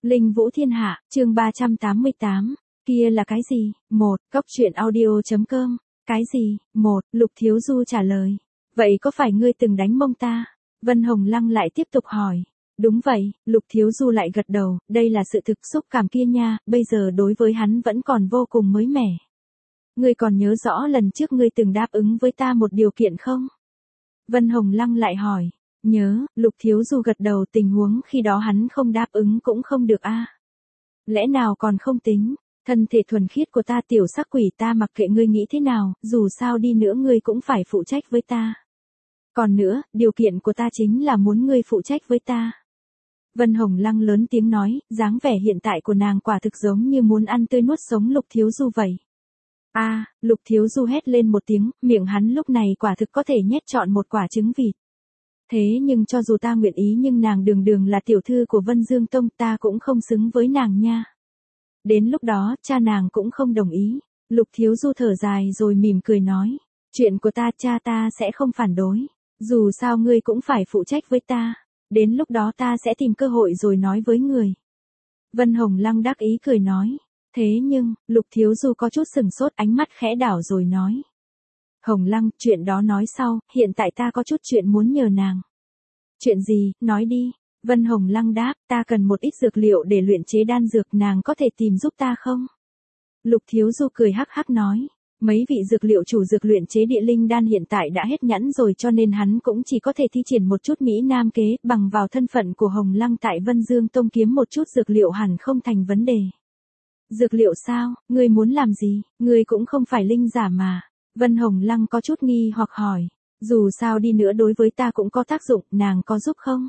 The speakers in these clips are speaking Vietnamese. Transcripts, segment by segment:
Linh Vũ Thiên Hạ, chương 388, kia là cái gì? Cóc truyện audio.com, cái gì? Lục Thiếu Du trả lời. Vậy có phải ngươi từng đánh mông ta? Vân Hồng Lăng lại tiếp tục hỏi. Đúng vậy, Lục Thiếu Du lại gật đầu, đây là sự thực xúc cảm kia nha, bây giờ đối với hắn vẫn còn vô cùng mới mẻ. Ngươi còn nhớ rõ lần trước ngươi từng đáp ứng với ta một điều kiện không? Vân Hồng Lăng lại hỏi. Nhớ, Lục Thiếu Du gật đầu, tình huống khi đó hắn không đáp ứng cũng không được a. Lẽ nào còn không tính, thân thể thuần khiết của ta tiểu sắc quỷ, ta mặc kệ ngươi nghĩ thế nào, dù sao đi nữa ngươi cũng phải phụ trách với ta. Còn nữa, điều kiện của ta chính là muốn ngươi phụ trách với ta. Vân Hồng Lăng lớn tiếng nói, dáng vẻ hiện tại của nàng quả thực giống như muốn ăn tươi nuốt sống Lục Thiếu Du vậy. Lục Thiếu Du hét lên một tiếng, miệng hắn lúc này quả thực có thể nhét trọn một quả trứng vịt. Thế nhưng cho dù ta nguyện ý nhưng nàng đường đường là tiểu thư của Vân Dương Tông, ta cũng không xứng với nàng nha. Đến lúc đó, cha nàng cũng không đồng ý. Lục Thiếu Du thở dài rồi mỉm cười nói. Chuyện của ta, cha ta sẽ không phản đối. Dù sao ngươi cũng phải phụ trách với ta. Đến lúc đó ta sẽ tìm cơ hội rồi nói với người. Vân Hồng Lăng đắc ý cười nói. Thế nhưng, Lục Thiếu Du có chút sừng sốt, ánh mắt khẽ đảo rồi nói. Hồng Lăng, chuyện đó nói sau, hiện tại ta có chút chuyện muốn nhờ nàng. Chuyện gì, nói đi. Vân Hồng Lăng đáp, ta cần một ít dược liệu để luyện chế đan dược, nàng có thể tìm giúp ta không? Lục Thiếu Du cười hắc hắc nói, mấy vị dược liệu chủ dược luyện chế địa linh đan hiện tại đã hết nhãn rồi, cho nên hắn cũng chỉ có thể thi triển một chút Mỹ Nam kế, bằng vào thân phận của Hồng Lăng tại Vân Dương Tông kiếm một chút dược liệu hẳn không thành vấn đề. Dược liệu sao, ngươi muốn làm gì, ngươi cũng không phải linh giả mà. Vân Hồng Lăng có chút nghi hoặc hỏi, dù sao đi nữa đối với ta cũng có tác dụng, nàng có giúp không?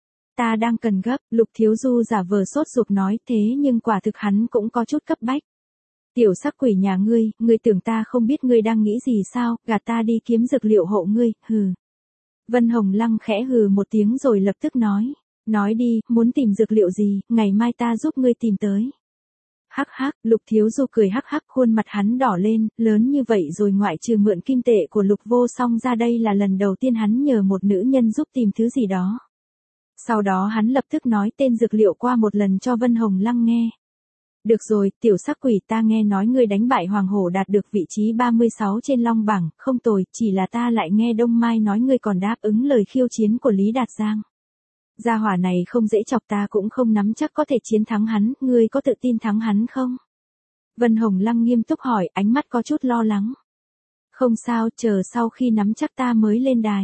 Ta đang cần gấp, Lục Thiếu Du giả vờ sốt ruột nói, thế nhưng quả thực hắn cũng có chút cấp bách. Tiểu sắc quỷ nhà ngươi tưởng ta không biết ngươi đang nghĩ gì sao, gạt ta đi kiếm dược liệu hộ ngươi, hừ. Vân Hồng Lăng khẽ hừ một tiếng rồi lập tức nói đi, muốn tìm dược liệu gì, ngày mai ta giúp ngươi tìm tới. Hắc hắc, Lục Thiếu Du cười hắc hắc, khuôn mặt hắn đỏ lên, lớn như vậy rồi ngoại trừ mượn kim tệ của Lục Vô Song ra, đây là lần đầu tiên hắn nhờ một nữ nhân giúp tìm thứ gì đó. Sau đó hắn lập tức nói tên dược liệu qua một lần cho Vân Hồng Lăng nghe. Được rồi, tiểu sắc quỷ, ta nghe nói ngươi đánh bại Hoàng Hổ đạt được vị trí 36 trên Long bảng, không tồi, chỉ là ta lại nghe Đông Mai nói ngươi còn đáp ứng lời khiêu chiến của Lý Đạt Giang. Gia hỏa này không dễ chọc, ta cũng không nắm chắc có thể chiến thắng hắn, ngươi có tự tin thắng hắn không? Vân Hồng Lăng nghiêm túc hỏi, ánh mắt có chút lo lắng. Không sao, chờ sau khi nắm chắc ta mới lên đài.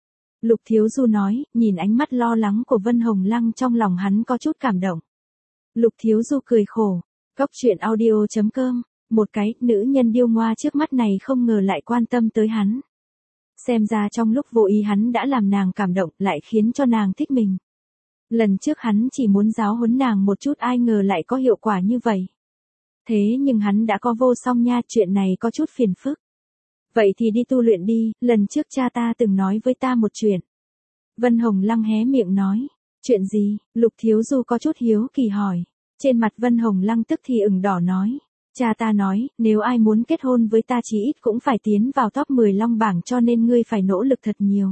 Lục Thiếu Du nói, nhìn ánh mắt lo lắng của Vân Hồng Lăng trong lòng hắn có chút cảm động. Lục Thiếu Du cười khổ, cóc truyện audio.com, một cái nữ nhân điêu ngoa trước mắt này không ngờ lại quan tâm tới hắn. Xem ra trong lúc vô ý hắn đã làm nàng cảm động, lại khiến cho nàng thích mình. Lần trước hắn chỉ muốn giáo huấn nàng một chút, ai ngờ lại có hiệu quả như vậy. Thế nhưng hắn đã có Vô Song nha, chuyện này có chút phiền phức. Vậy thì đi tu luyện đi, lần trước cha ta từng nói với ta một chuyện. Vân Hồng Lăng hé miệng nói, chuyện gì? Lục Thiếu Du có chút hiếu kỳ hỏi. Trên mặt Vân Hồng Lăng tức thì ửng đỏ nói. Cha ta nói, nếu ai muốn kết hôn với ta chí ít cũng phải tiến vào top 10 Long bảng, cho nên ngươi phải nỗ lực thật nhiều.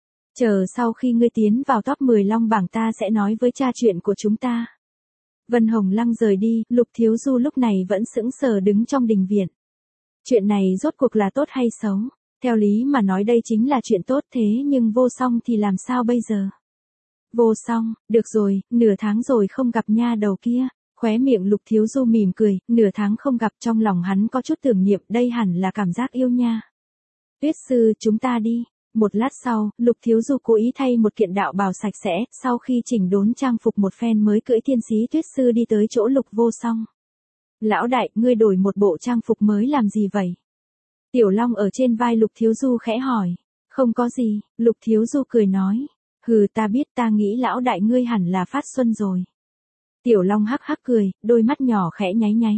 Chờ sau khi ngươi tiến vào top 10 Long bảng ta sẽ nói với cha chuyện của chúng ta. Vân Hồng Lăng rời đi, Lục Thiếu Du lúc này vẫn sững sờ đứng trong đình viện. Chuyện này rốt cuộc là tốt hay xấu? Theo lý mà nói đây chính là chuyện tốt, thế nhưng Vô Song thì làm sao bây giờ? Vô Song, được rồi, nửa tháng rồi không gặp nha đầu kia. Khóe miệng Lục Thiếu Du mỉm cười, nửa tháng không gặp, trong lòng hắn có chút tưởng niệm, đây hẳn là cảm giác yêu nha. Tuyết sư, chúng ta đi. Một lát sau, Lục Thiếu Du cố ý thay một kiện đạo bào sạch sẽ, sau khi chỉnh đốn trang phục một phen mới cưỡi thiên sĩ Tuyết sư đi tới chỗ Lục Vô Song. Lão đại, ngươi đổi một bộ trang phục mới làm gì vậy? Tiểu Long ở trên vai Lục Thiếu Du khẽ hỏi. Không có gì, Lục Thiếu Du cười nói. Hừ, ta biết, ta nghĩ lão đại ngươi hẳn là phát xuân rồi. Tiểu Long hắc hắc cười, đôi mắt nhỏ khẽ nháy nháy.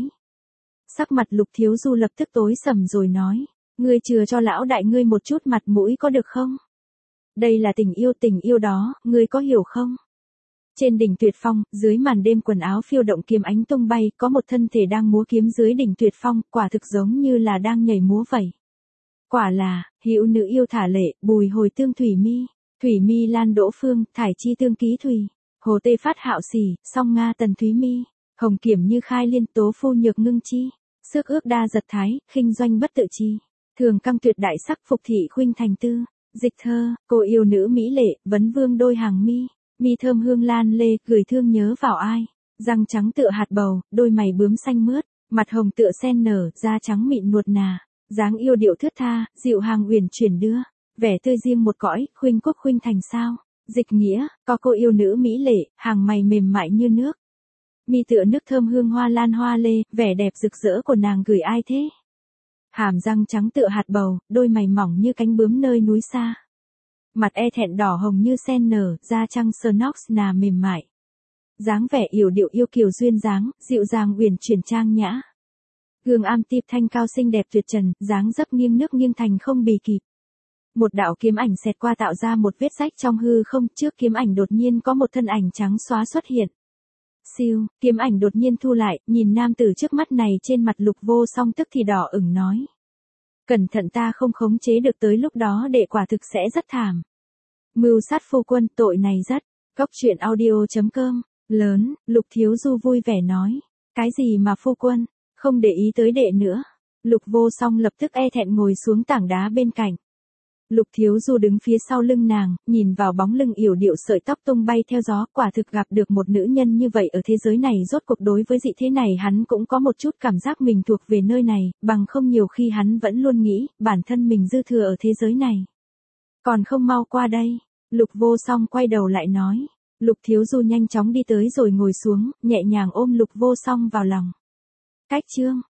Sắc mặt Lục Thiếu Du lập tức tối sầm rồi nói, ngươi chừa cho lão đại ngươi một chút mặt mũi có được không? Đây là tình yêu đó, ngươi có hiểu không? Trên đỉnh Tuyệt Phong, dưới màn đêm quần áo phiêu động kiếm ánh tung bay, có một thân thể đang múa kiếm dưới đỉnh Tuyệt Phong, quả thực giống như là đang nhảy múa vậy. Quả là, hữu nữ yêu thả lệ, bùi hồi tương thủy mi, thủy mi lan đỗ phương, thải chi tương ký thủy. Hồ Tê Phát Hạo Sỉ, Song Nga Tần Thúy Mi, Hồng Kiểm Như Khai Liên Tố Phu Nhược Ngưng Chi, Xước Ước Đa Giật Thái, Khinh Doanh Bất Tự Chi, Thường Căng Tuyệt Đại Sắc Phục Thị Khuynh Thành Tư, Dịch Thơ, Cô Yêu Nữ Mỹ Lệ, Vấn Vương Đôi Hàng Mi, Mi Thơm Hương Lan Lê, Gửi Thương Nhớ Vào Ai, Răng Trắng Tựa Hạt Bầu, Đôi Mày Bướm Xanh Mướt, Mặt Hồng Tựa Sen Nở, Da Trắng Mịn Nuột Nà, Dáng Yêu Điệu Thướt Tha, Dịu Hàng Uyển Chuyển Đưa, Vẻ Tươi Riêng Một Cõi, Khuynh Quốc Khuynh Thành Sao, Dịch Nghĩa, Có Cô Yêu Nữ Mỹ Lệ, Hàng Mày Mềm Mại Như Nước, Mi Tựa Nước Thơm Hương Hoa Lan Hoa Lê, Vẻ Đẹp Rực Rỡ Của Nàng Gửi Ai Thế, Hàm Răng Trắng Tựa Hạt Bầu, Đôi Mày Mỏng Như Cánh Bướm Nơi Núi Xa, Mặt E Thẹn Đỏ Hồng Như Sen Nở, Da Trăng Snox Nà Mềm Mại, Dáng Vẻ Yểu Điệu Yêu Kiều Duyên Dáng, Dịu Dàng Uyển Chuyển Trang Nhã, Gương Am Tip Thanh Cao Xinh Đẹp Tuyệt Trần, Dáng Dấp Nghiêng Nước Nghiêng Thành Không Bì Kịp. Một đạo kiếm ảnh xẹt qua tạo ra một vết rách trong hư không, trước kiếm ảnh đột nhiên có một thân ảnh trắng xóa xuất hiện. Siêu, kiếm ảnh đột nhiên thu lại, nhìn nam tử trước mắt này, trên mặt Lục Vô Song tức thì đỏ ửng nói. Cẩn thận, ta không khống chế được, tới lúc đó đệ quả thực sẽ rất thảm. Mưu sát phu quân, tội này rất. Cốc truyện audio.com, lớn, Lục Thiếu Du vui vẻ nói. Cái gì mà phu quân, không để ý tới đệ nữa. Lục Vô Song lập tức e thẹn ngồi xuống tảng đá bên cạnh. Lục Thiếu Du đứng phía sau lưng nàng, nhìn vào bóng lưng yểu điệu, sợi tóc tung bay theo gió, quả thực gặp được một nữ nhân như vậy ở thế giới này, rốt cuộc đối với dị thế này hắn cũng có một chút cảm giác mình thuộc về nơi này, bằng không nhiều khi hắn vẫn luôn nghĩ, bản thân mình dư thừa ở thế giới này. Còn không mau qua đây, Lục Vô Song quay đầu lại nói. Lục Thiếu Du nhanh chóng đi tới rồi ngồi xuống, nhẹ nhàng ôm Lục Vô Song vào lòng. Cách chương